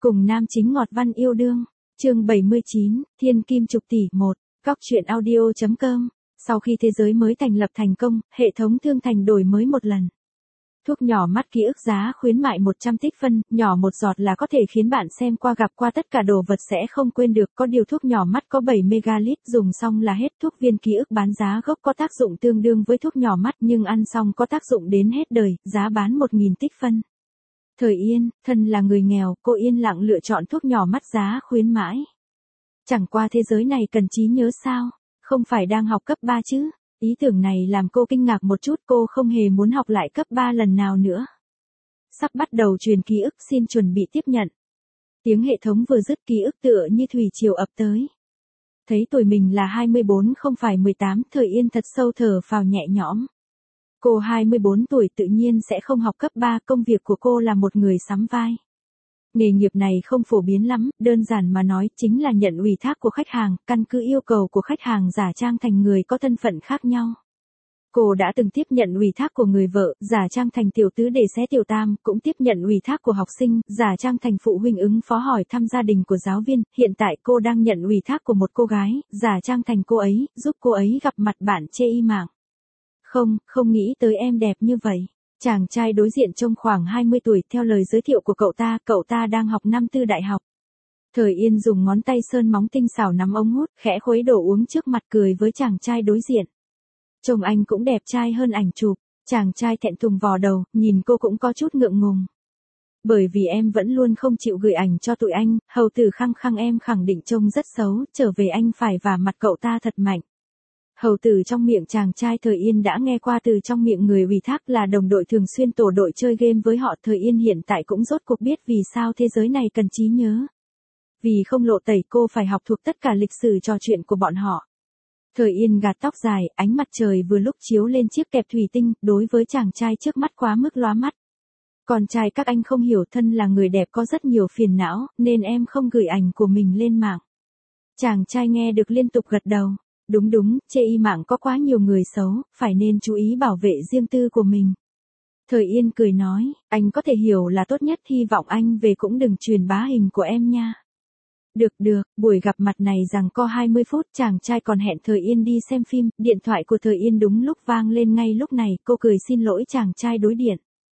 Cùng nam chính ngọt văn yêu đương. Chương 79, Thiên Kim Chục Tỷ 1, Góc truyện audio.com. Sau khi thế giới mới thành lập thành công, hệ thống thương thành đổi mới một lần. Thuốc nhỏ mắt ký ức giá khuyến mại 100 tích phân, nhỏ một giọt là có thể khiến bạn xem qua gặp qua tất cả đồ vật sẽ không quên được. Có điều thuốc nhỏ mắt có 7 megalit, dùng xong là hết. Thuốc viên ký ức bán giá gốc có tác dụng tương đương với thuốc nhỏ mắt nhưng ăn xong có tác dụng đến hết đời, giá bán 1.000 tích phân. Thời Yên, thân là người nghèo, cô yên lặng lựa chọn thuốc nhỏ mắt giá khuyến mãi. Chẳng qua thế giới này cần trí nhớ sao, không phải đang học cấp 3 chứ. Ý tưởng này làm cô kinh ngạc một chút, cô không hề muốn học lại cấp 3 lần nào nữa. Sắp bắt đầu truyền ký ức, xin chuẩn bị tiếp nhận. Tiếng hệ thống vừa dứt, ký ức tựa như thủy triều ập tới. Thấy tuổi mình là 24 không phải 18, Thời Yên thật sâu thở phào nhẹ nhõm. Cô 24 tuổi tự nhiên sẽ không học cấp 3, công việc của cô là một người sắm vai. Nghề nghiệp này không phổ biến lắm, đơn giản mà nói chính là nhận ủy thác của khách hàng, căn cứ yêu cầu của khách hàng giả trang thành người có thân phận khác nhau. Cô đã từng tiếp nhận ủy thác của người vợ, giả trang thành tiểu tứ để xé tiểu tam, cũng tiếp nhận ủy thác của học sinh, giả trang thành phụ huynh ứng phó hỏi thăm gia đình của giáo viên. Hiện tại cô đang nhận ủy thác của một cô gái, giả trang thành cô ấy, giúp cô ấy gặp mặt bạn chê y mạng. Không nghĩ tới em đẹp như vậy. Chàng trai đối diện trông khoảng 20 tuổi, theo lời giới thiệu của cậu ta đang học năm tư đại học. Thời Yên dùng ngón tay sơn móng tinh xảo nắm ống hút, khẽ khuấy đồ uống trước mặt cười với chàng trai đối diện. Trông anh cũng đẹp trai hơn ảnh chụp, chàng trai thẹn thùng vò đầu, nhìn cô cũng có chút ngượng ngùng. Bởi vì em vẫn luôn không chịu gửi ảnh cho tụi anh, hầu tử khăng em khẳng định trông rất xấu, trở về anh phải vả mặt cậu ta thật mạnh. Hầu tử trong miệng chàng trai Thời Yên đã nghe qua từ trong miệng người ủy thác là đồng đội thường xuyên tổ đội chơi game với họ. Thời Yên hiện tại cũng rốt cuộc biết vì sao thế giới này cần trí nhớ. Vì không lộ tẩy cô phải học thuộc tất cả lịch sử trò chuyện của bọn họ. Thời Yên gạt tóc dài, ánh mặt trời vừa lúc chiếu lên chiếc kẹp thủy tinh, đối với chàng trai trước mắt quá mức lóa mắt. Con trai các anh không hiểu, thân là người đẹp có rất nhiều phiền não, nên em không gửi ảnh của mình lên mạng. Chàng trai nghe được liên tục gật đầu. Đúng, chê y mạng có quá nhiều người xấu, phải nên chú ý bảo vệ riêng tư của mình. Thời Yên cười nói, anh có thể hiểu là tốt nhất, hy vọng anh về cũng đừng truyền bá hình của em nha. Được, buổi gặp mặt này giằng co 20 phút, chàng trai còn hẹn Thời Yên đi xem phim, điện thoại của Thời Yên đúng lúc vang lên ngay lúc này, cô cười xin lỗi chàng trai đối điện.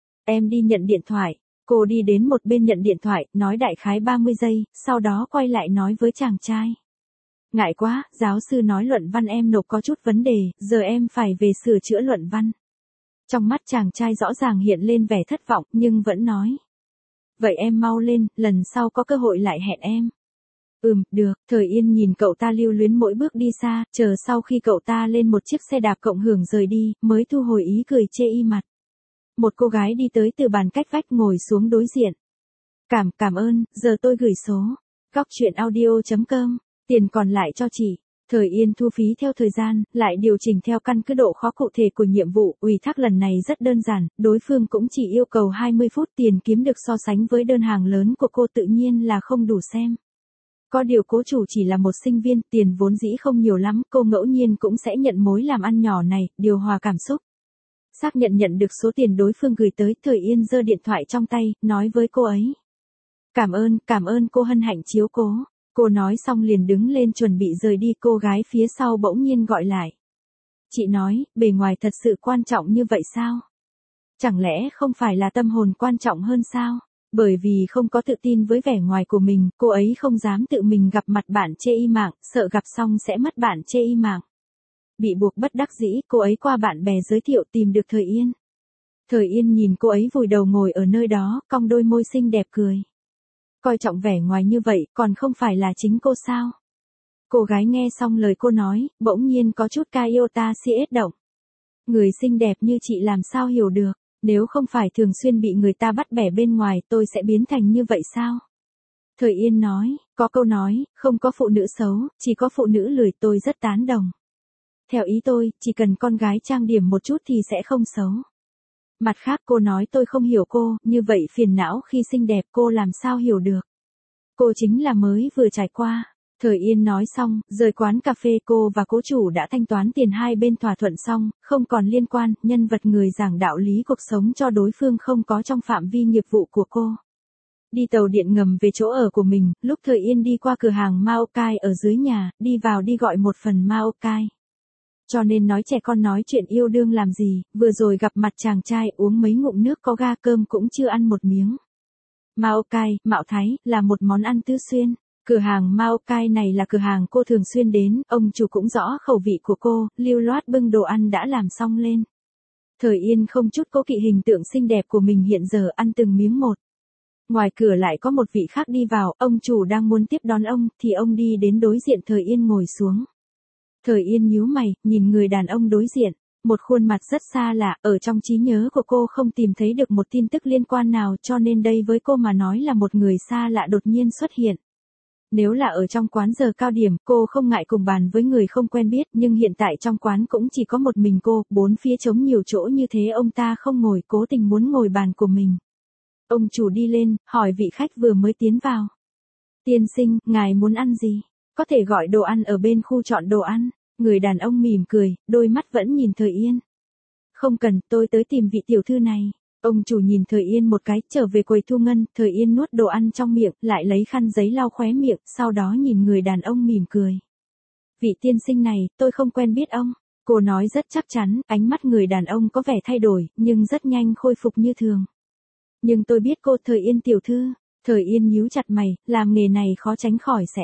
Em đi nhận điện thoại, cô đi đến một bên nhận điện thoại, nói đại khái 30 giây, sau đó quay lại nói với chàng trai. Ngại quá, giáo sư nói luận văn em nộp có chút vấn đề, giờ em phải về sửa chữa luận văn. Trong mắt chàng trai rõ ràng hiện lên vẻ thất vọng, nhưng vẫn nói. Vậy em mau lên, lần sau có cơ hội lại hẹn em. Được. Thời Yên nhìn cậu ta lưu luyến mỗi bước đi xa, chờ sau khi cậu ta lên một chiếc xe đạp cộng hưởng rời đi, mới thu hồi ý cười chê y mặt. Một cô gái đi tới từ bàn cách vách ngồi xuống đối diện. Cảm ơn, giờ tôi gửi số. Góc truyện audio.com. Tiền còn lại cho chị. Thời Yên thu phí theo thời gian, lại điều chỉnh theo căn cứ độ khó cụ thể của nhiệm vụ. Ủy thác lần này rất đơn giản, đối phương cũng chỉ yêu cầu 20 phút, tiền kiếm được so sánh với đơn hàng lớn của cô tự nhiên là không đủ xem. Có điều cố chủ chỉ là một sinh viên, tiền vốn dĩ không nhiều lắm, cô ngẫu nhiên cũng sẽ nhận mối làm ăn nhỏ này, điều hòa cảm xúc. Xác nhận được số tiền đối phương gửi tới, Thời Yên giơ điện thoại trong tay, nói với cô ấy. Cảm ơn cô, hân hạnh chiếu cố. Cô nói xong liền đứng lên chuẩn bị rời đi, cô gái phía sau bỗng nhiên gọi lại. Chị nói, bề ngoài thật sự quan trọng như vậy sao? Chẳng lẽ không phải là tâm hồn quan trọng hơn sao? Bởi vì không có tự tin với vẻ ngoài của mình, cô ấy không dám tự mình gặp mặt bạn chê y mạng, sợ gặp xong sẽ mất bạn chê y mạng. Bị buộc bất đắc dĩ, cô ấy qua bạn bè giới thiệu tìm được Thời Yên. Thời Yên nhìn cô ấy vùi đầu ngồi ở nơi đó, cong đôi môi xinh đẹp cười. Coi trọng vẻ ngoài như vậy, còn không phải là chính cô sao? Cô gái nghe xong lời cô nói, bỗng nhiên có chút iota siết động. Người xinh đẹp như chị làm sao hiểu được, nếu không phải thường xuyên bị người ta bắt bẻ bên ngoài tôi sẽ biến thành như vậy sao? Thời Yên nói, có câu nói, không có phụ nữ xấu, chỉ có phụ nữ lười, tôi rất tán đồng. Theo ý tôi, chỉ cần con gái trang điểm một chút thì sẽ không xấu. Mặt khác cô nói tôi không hiểu cô, như vậy phiền não khi xinh đẹp cô làm sao hiểu được. Cô chính là mới vừa trải qua. Thời Yên nói xong, rời quán cà phê, cô và cố chủ đã thanh toán tiền, hai bên thỏa thuận xong, không còn liên quan, nhân vật người giảng đạo lý cuộc sống cho đối phương không có trong phạm vi nghiệp vụ của cô. đi tàu điện ngầm về chỗ ở của mình, lúc Thời Yên đi qua cửa hàng Mao Cai ở dưới nhà, đi vào đi gọi một phần Mao Cai. Cho nên nói trẻ con nói chuyện yêu đương làm gì, vừa rồi gặp mặt chàng trai uống mấy ngụm nước có ga, cơm cũng chưa ăn một miếng. Mao Cai, Mạo Thái, là một món ăn tứ xuyên. Cửa hàng Mao Cai này là cửa hàng cô thường xuyên đến, ông chủ cũng rõ khẩu vị của cô, lưu loát bưng đồ ăn đã làm xong lên. Thời Yên không chút cố kỵ hình tượng xinh đẹp của mình hiện giờ, ăn từng miếng một. Ngoài cửa lại có một vị khác đi vào, ông chủ đang muốn tiếp đón ông, thì ông đi đến đối diện Thời Yên ngồi xuống. Thời Yên nhíu mày, nhìn người đàn ông đối diện, một khuôn mặt rất xa lạ, ở trong trí nhớ của cô không tìm thấy được một tin tức liên quan nào, cho nên đây với cô mà nói là một người xa lạ đột nhiên xuất hiện. Nếu là ở trong quán giờ cao điểm, cô không ngại cùng bàn với người không quen biết, nhưng hiện tại trong quán cũng chỉ có một mình cô, bốn phía trống nhiều chỗ như thế ông ta không ngồi, cố tình muốn ngồi bàn của mình. Ông chủ đi lên, hỏi vị khách vừa mới tiến vào. Tiên sinh, ngài muốn ăn gì? Có thể gọi đồ ăn ở bên khu chọn đồ ăn. Người đàn ông mỉm cười, đôi mắt vẫn nhìn Thời Yên. Không cần, tôi tới tìm vị tiểu thư này. Ông chủ nhìn Thời Yên một cái, trở về quầy thu ngân, Thời Yên nuốt đồ ăn trong miệng, lại lấy khăn giấy lau khóe miệng, sau đó nhìn người đàn ông mỉm cười. Vị tiên sinh này, tôi không quen biết ông. Cô nói rất chắc chắn, ánh mắt người đàn ông có vẻ thay đổi, nhưng rất nhanh khôi phục như thường. Nhưng tôi biết cô, Thời Yên tiểu thư. Thời Yên nhíu chặt mày, làm nghề này khó tránh khỏi sẽ.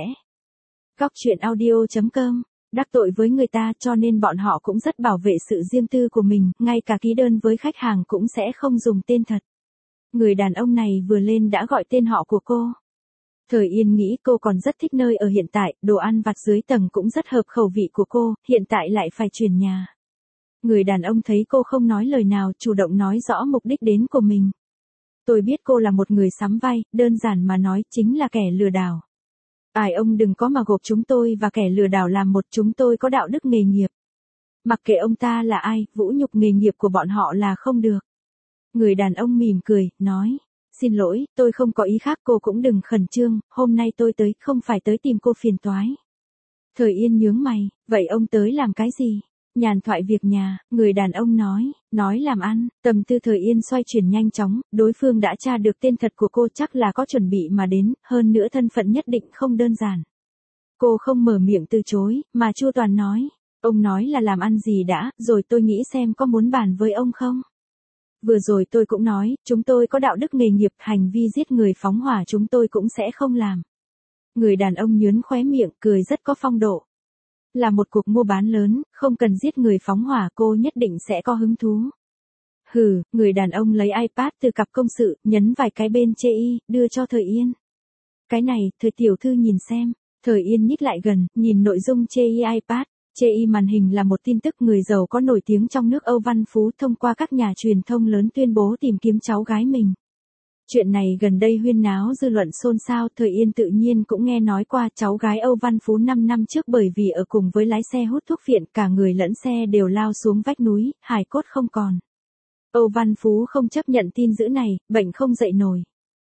Góc truyện audio.com. Đắc tội với người ta cho nên bọn họ cũng rất bảo vệ sự riêng tư của mình, ngay cả ký đơn với khách hàng cũng sẽ không dùng tên thật. Người đàn ông này vừa lên đã gọi tên họ của cô. Thời Yên nghĩ cô còn rất thích nơi ở hiện tại, đồ ăn vặt dưới tầng cũng rất hợp khẩu vị của cô, hiện tại lại phải chuyển nhà. Người đàn ông thấy cô không nói lời nào, chủ động nói rõ mục đích đến của mình. Tôi biết cô là một người sắm vai, đơn giản mà nói chính là kẻ lừa đảo. Ai ông đừng có mà gộp chúng tôi và kẻ lừa đảo làm một, chúng tôi có đạo đức nghề nghiệp. Mặc kệ ông ta là ai, vũ nhục nghề nghiệp của bọn họ là không được. Người đàn ông mỉm cười, nói, xin lỗi, tôi không có ý khác, cô cũng đừng khẩn trương, hôm nay tôi tới, không phải tới tìm cô phiền toái. Thời Yên nhướng mày, vậy ông tới làm cái gì? Nhàn thoại việc nhà, người đàn ông nói làm ăn, tâm tư Thời Yên xoay chuyển nhanh chóng, đối phương đã tra được tên thật của cô chắc là có chuẩn bị mà đến, hơn nữa thân phận nhất định không đơn giản. Cô không mở miệng từ chối, mà chu toàn nói, ông nói là làm ăn gì đã, rồi tôi nghĩ xem có muốn bàn với ông không? Vừa rồi tôi cũng nói, chúng tôi có đạo đức nghề nghiệp, hành vi giết người phóng hỏa chúng tôi cũng sẽ không làm. Người đàn ông nhướng khóe miệng, cười rất có phong độ. Là một cuộc mua bán lớn, không cần giết người phóng hỏa, cô nhất định sẽ có hứng thú. Hừ, người đàn ông lấy iPad từ cặp công sự, nhấn vài cái bên chê y, đưa cho Thời Yên. Cái này, Thời tiểu thư nhìn xem. Thời Yên nhích lại gần, nhìn nội dung chê y iPad. Chê y màn hình là một tin tức người giàu có nổi tiếng trong nước Âu Văn Phú thông qua các nhà truyền thông lớn tuyên bố tìm kiếm cháu gái mình. Chuyện này gần đây huyên náo dư luận xôn xao, Thời Yên tự nhiên cũng nghe nói qua cháu gái Âu Văn Phú 5 năm trước bởi vì ở cùng với lái xe hút thuốc phiện, cả người lẫn xe đều lao xuống vách núi, hài cốt không còn. Âu Văn Phú không chấp nhận tin dữ này, bệnh không dậy nổi.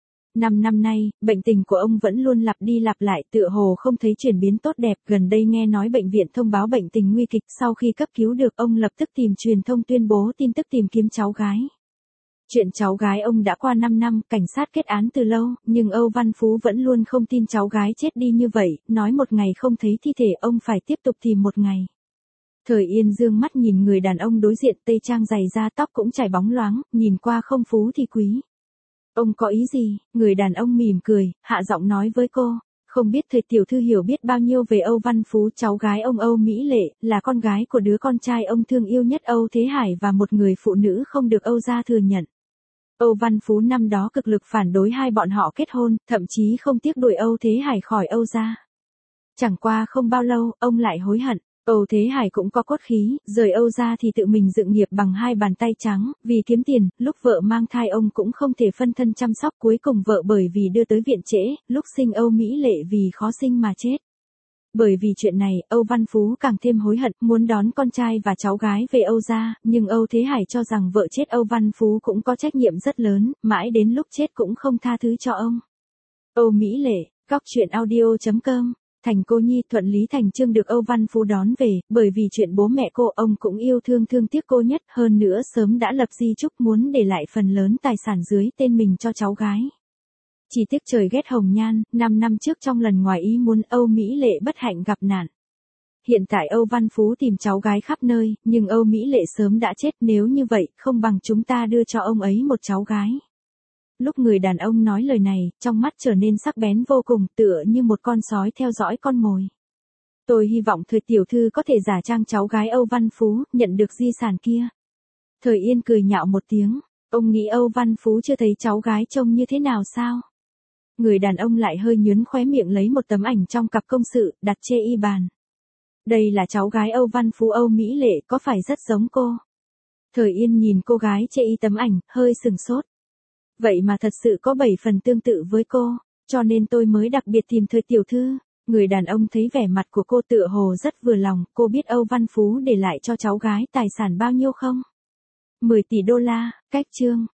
5 năm nay, bệnh tình của ông vẫn luôn lặp đi lặp lại, tựa hồ không thấy chuyển biến tốt đẹp, gần đây nghe nói bệnh viện thông báo bệnh tình nguy kịch, sau khi cấp cứu được ông lập tức tìm truyền thông tuyên bố tin tức tìm kiếm cháu gái. Chuyện cháu gái ông đã qua 5 năm, cảnh sát kết án từ lâu, nhưng Âu Văn Phú vẫn luôn không tin cháu gái chết đi như vậy, nói một ngày không thấy thi thể ông phải tiếp tục tìm một ngày. Thời Yên dương mắt nhìn người đàn ông đối diện, tây trang dày da, tóc cũng chảy bóng loáng, nhìn qua không phú thì quý. Ông có ý gì? Người đàn ông mỉm cười, hạ giọng nói với cô. Không biết Thời tiểu thư hiểu biết bao nhiêu về Âu Văn Phú, cháu gái ông Âu Mỹ Lệ, là con gái của đứa con trai ông thương yêu nhất Âu Thế Hải và một người phụ nữ không được Âu gia thừa nhận. Âu Văn Phú năm đó cực lực phản đối hai bọn họ kết hôn, thậm chí không tiếc đuổi Âu Thế Hải khỏi Âu gia. Chẳng qua không bao lâu, ông lại hối hận. Âu Thế Hải cũng có cốt khí, rời Âu gia thì tự mình dựng nghiệp bằng hai bàn tay trắng, vì kiếm tiền, lúc vợ mang thai ông cũng không thể phân thân chăm sóc, cuối cùng vợ bởi vì đưa tới viện trễ, lúc sinh Âu Mỹ Lệ vì khó sinh mà chết. Bởi vì chuyện này, Âu Văn Phú càng thêm hối hận, muốn đón con trai và cháu gái về Âu gia, nhưng Âu Thế Hải cho rằng vợ chết Âu Văn Phú cũng có trách nhiệm rất lớn, mãi đến lúc chết cũng không tha thứ cho ông. Âu Mỹ Lệ, góc truyện audio.com. Thành cô nhi thuận lý thành chương được Âu Văn Phú đón về, bởi vì chuyện bố mẹ cô ông cũng yêu thương tiếc cô nhất, hơn nữa sớm đã lập di chúc muốn để lại phần lớn tài sản dưới tên mình cho cháu gái. Chỉ tiếc trời ghét hồng nhan, 5 năm trước trong lần ngoài ý muốn Âu Mỹ Lệ bất hạnh gặp nạn. Hiện tại Âu Văn Phú tìm cháu gái khắp nơi, nhưng Âu Mỹ Lệ sớm đã chết, nếu như vậy, không bằng chúng ta đưa cho ông ấy một cháu gái. Lúc người đàn ông nói lời này, trong mắt trở nên sắc bén vô cùng, tựa như một con sói theo dõi con mồi. Tôi hy vọng Thời tiểu thư có thể giả trang cháu gái Âu Văn Phú, nhận được di sản kia. Thời Yên cười nhạo một tiếng, ông nghĩ Âu Văn Phú chưa thấy cháu gái trông như thế nào sao? Người đàn ông lại hơi nhướng khóe miệng lấy một tấm ảnh trong cặp công sự, đặt chê y bàn. Đây là cháu gái Âu Văn Phú Âu Mỹ Lệ, có phải rất giống cô? Thời Yên nhìn cô gái chê y tấm ảnh, hơi sừng sốt. Vậy mà thật sự có 7 phần tương tự với cô, cho nên tôi mới đặc biệt tìm Thời tiểu thư. Người đàn ông thấy vẻ mặt của cô tựa hồ rất vừa lòng, cô biết Âu Văn Phú để lại cho cháu gái tài sản bao nhiêu không? 10 tỷ đô la, cách chương.